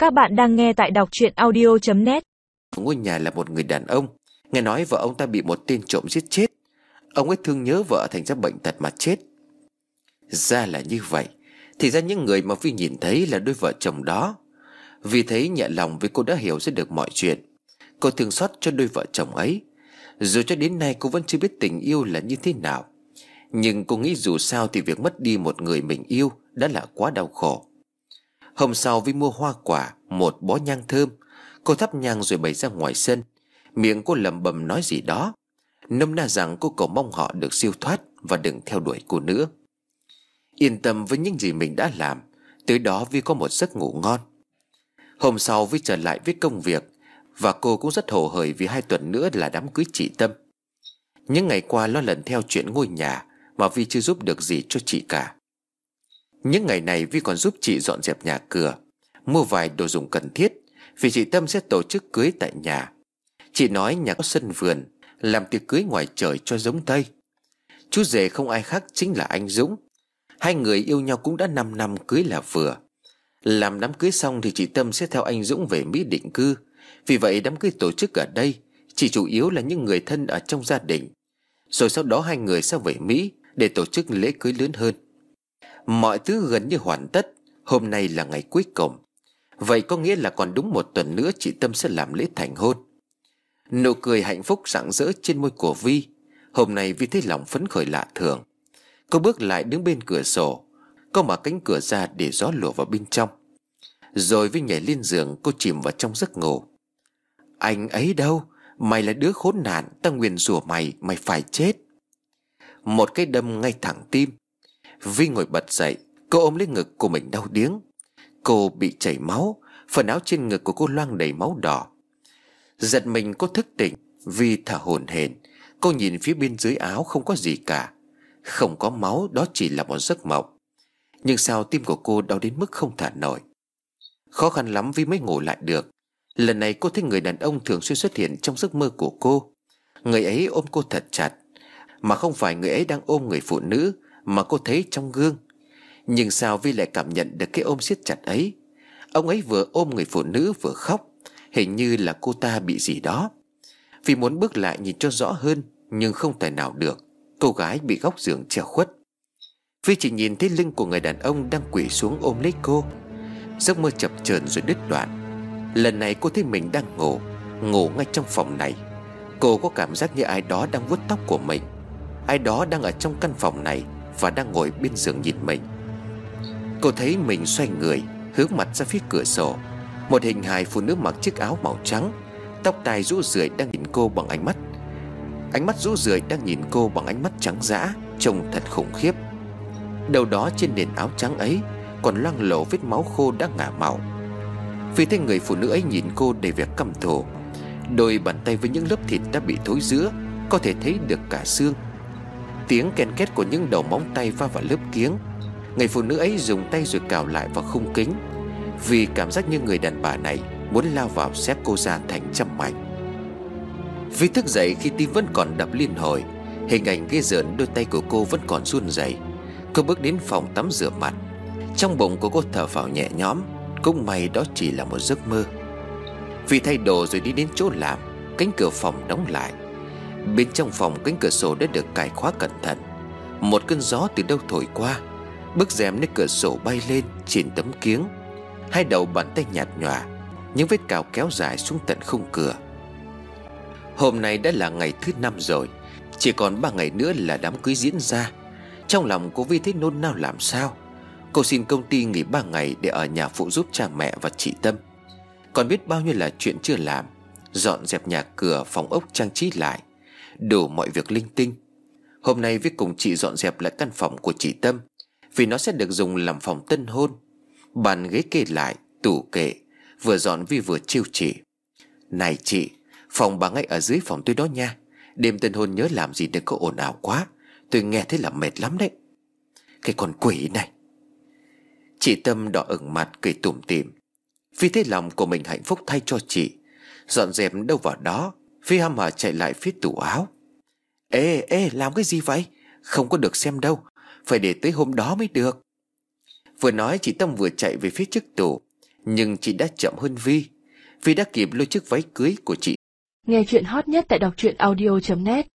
Các bạn đang nghe tại đọc truyện audio.net. Ngôi nhà là một người đàn ông. Nghe nói vợ ông ta bị một tên trộm giết chết. Ông ấy thương nhớ vợ thành ra bệnh tật mà chết. Ra là như vậy. Thì ra những người mà Vi nhìn thấy là đôi vợ chồng đó. Vì thấy nhẹ lòng vì cô đã hiểu ra được mọi chuyện. Cô thương xót cho đôi vợ chồng ấy. Dù cho đến nay cô vẫn chưa biết tình yêu là như thế nào, nhưng cô nghĩ dù sao thì việc mất đi một người mình yêu đã là quá đau khổ. Hôm sau Vi mua hoa quả, một bó nhang thơm. Cô thắp nhang rồi bày ra ngoài sân. Miệng cô lẩm bẩm nói gì đó, nôm na rằng cô cầu mong họ được siêu thoát và đừng theo đuổi cô nữa. Yên tâm với những gì mình đã làm, tới đó Vi có một giấc ngủ ngon. Hôm sau Vi trở lại với công việc, và cô cũng rất hồ hởi vì 2 tuần nữa là đám cưới chị Tâm. Những ngày qua lo lần theo chuyện ngôi nhà mà Vi chưa giúp được gì cho chị cả. Những ngày này Vi còn giúp chị dọn dẹp nhà cửa, mua vài đồ dùng cần thiết, vì chị Tâm sẽ tổ chức cưới tại nhà. Chị nói nhà có sân vườn, làm tiệc cưới ngoài trời cho giống Tây. Chú rể không ai khác chính là anh Dũng. 2 người yêu nhau cũng đã 5 năm cưới là vừa. Làm đám cưới xong thì chị Tâm sẽ theo anh Dũng về Mỹ định cư. Vì vậy đám cưới tổ chức ở đây chỉ chủ yếu là những người thân ở trong gia đình. Rồi sau đó 2 người sẽ về Mỹ để tổ chức lễ cưới lớn hơn. Mọi thứ gần như hoàn tất. Hôm nay là ngày cuối cùng. Vậy có nghĩa là còn đúng 1 tuần nữa chị Tâm sẽ làm lễ thành hôn. Nụ cười hạnh phúc rạng rỡ trên môi của Vi. Hôm nay Vi thấy lòng phấn khởi lạ thường. Cô bước lại đứng bên cửa sổ. Cô mở cánh cửa ra để gió lùa vào bên trong. Rồi Vi nhảy lên giường, cô chìm vào trong giấc ngủ. Anh ấy đâu? Mày là đứa khốn nạn, ta nguyền rủa mày, mày phải chết. Một cái đâm ngay thẳng tim. Vi ngồi bật dậy. Cô ôm lấy ngực của mình đau điếng. Cô bị chảy máu. Phần áo trên ngực của cô loang đầy máu đỏ. Giật mình cô thức tỉnh. Vi thở hổn hển. Cô nhìn phía bên dưới áo không có gì cả. Không có máu, đó chỉ là một giấc mộng. Nhưng sao tim của cô đau đến mức không thở nổi. Khó khăn lắm Vi mới ngủ lại được. Lần này cô thấy người đàn ông thường xuyên xuất hiện trong giấc mơ của cô. Người ấy ôm cô thật chặt. Mà không phải người ấy đang ôm người phụ nữ mà cô thấy trong gương. Nhưng sao Vi lại cảm nhận được cái ôm siết chặt ấy? Ông ấy vừa ôm người phụ nữ vừa khóc. Hình như là cô ta bị gì đó. Vi muốn bước lại nhìn cho rõ hơn, nhưng không thể nào được. Cô gái bị góc giường che khuất. Vi chỉ nhìn thấy lưng của người đàn ông đang quỳ xuống ôm lấy cô. Giấc mơ chập chờn rồi đứt đoạn. Lần này cô thấy mình đang ngủ ngay trong phòng này. Cô có cảm giác như ai đó đang vuốt tóc của mình. Ai đó đang ở trong căn phòng này và đang ngồi bên giường nhìn mình. Cô thấy mình xoay người, hướng mặt ra phía cửa sổ. Một hình hài phụ nữ mặc chiếc áo màu trắng, tóc tai rũ rượi đang nhìn cô bằng ánh mắt. Ánh mắt rũ rượi đang nhìn cô bằng ánh mắt trắng dã, trông thật khủng khiếp. Đâu đó trên nền áo trắng ấy còn loang lổ vết máu khô đã ngả màu. Vì thấy người phụ nữ ấy nhìn cô đầy vẻ căm thù. Đôi bàn tay với những lớp thịt đã bị thối rữa, có thể thấy được cả xương. Tiếng ken két của những đầu móng tay va vào lớp kiếng. Người phụ nữ ấy dùng tay rồi cào lại vào khung kính, vì cảm giác như người đàn bà này muốn lao vào xé cô ra thành trăm mảnh. Vi thức dậy khi tim vẫn còn đập liên hồi. Hình ảnh ghê rợn đôi tay của cô vẫn còn run rẩy. Cô bước đến phòng tắm rửa mặt. Trong bụng của cô thở phào nhẹ nhõm. Cũng may đó chỉ là một giấc mơ. Vi thay đồ rồi đi đến chỗ làm. Cánh cửa phòng đóng lại. Bên trong phòng cánh cửa sổ đã được cài khóa cẩn thận. Một cơn gió từ đâu thổi qua. Bức rèm nơi cửa sổ bay lên trên tấm kiếng. 2 đầu bàn tay nhạt nhòa. Những vết cào kéo dài xuống tận khung cửa. Hôm nay đã là ngày thứ 5 rồi. Chỉ còn 3 ngày nữa là đám cưới diễn ra. Trong lòng cô Vi thấy nôn nao làm sao. Cô xin công ty nghỉ 3 ngày để ở nhà phụ giúp cha mẹ và chị Tâm. Còn biết bao nhiêu là chuyện chưa làm. Dọn dẹp nhà cửa, phòng ốc trang trí lại, đủ mọi việc linh tinh. Hôm nay Vi cùng chị dọn dẹp lại căn phòng của chị Tâm, vì nó sẽ được dùng làm phòng tân hôn. Bàn ghế kê lại, tủ kệ. Vừa dọn Vi vừa trêu chị. Này chị, phòng bà ngay ở dưới phòng tôi đó nha. Đêm tân hôn nhớ làm gì đừng có ồn ào quá. Tôi nghe thấy là mệt lắm đấy. Cái con quỷ này. Chị Tâm đỏ ửng mặt cười tủm tỉm. Vi thấy lòng của mình hạnh phúc thay cho chị. Dọn dẹp đâu vào đó, Vi hăm hở chạy lại phía tủ áo. Ê, làm cái gì vậy? Không có được xem đâu, phải để tới hôm đó mới được. Vừa nói chị Tâm vừa chạy về phía trước tủ. Nhưng chị đã chậm hơn Vi. Vi đã kịp lôi chiếc váy cưới của chị. Nghe chuyện hot nhất tại đọc truyện audio.net.